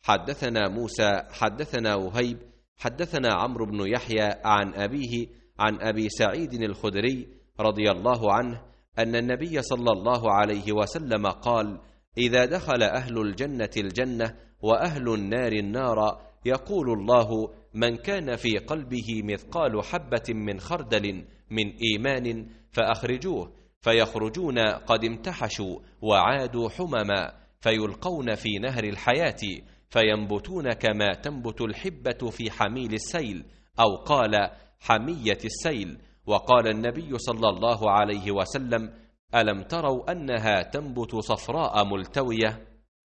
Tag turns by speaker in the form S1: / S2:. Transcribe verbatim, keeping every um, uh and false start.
S1: حدثنا موسى حدثنا وهيب حدثنا عمرو بن يحيى عن أبيه عن أبي سعيد الخدري رضي الله عنه أن النبي صلى الله عليه وسلم قال: إذا دخل أهل الجنة الجنة وأهل النار النار يقول الله: من كان في قلبه مثقال حبة من خردل من إيمان فأخرجوه، فيخرجون قد امتحشوا وعادوا حمما، فيلقون في نهر الحياة فينبتون كما تنبت الحبة في حميل السيل، أو قال حمية السيل. وقال النبي صلى الله عليه وسلم: ألم تروا أنها تنبت صفراء ملتوية؟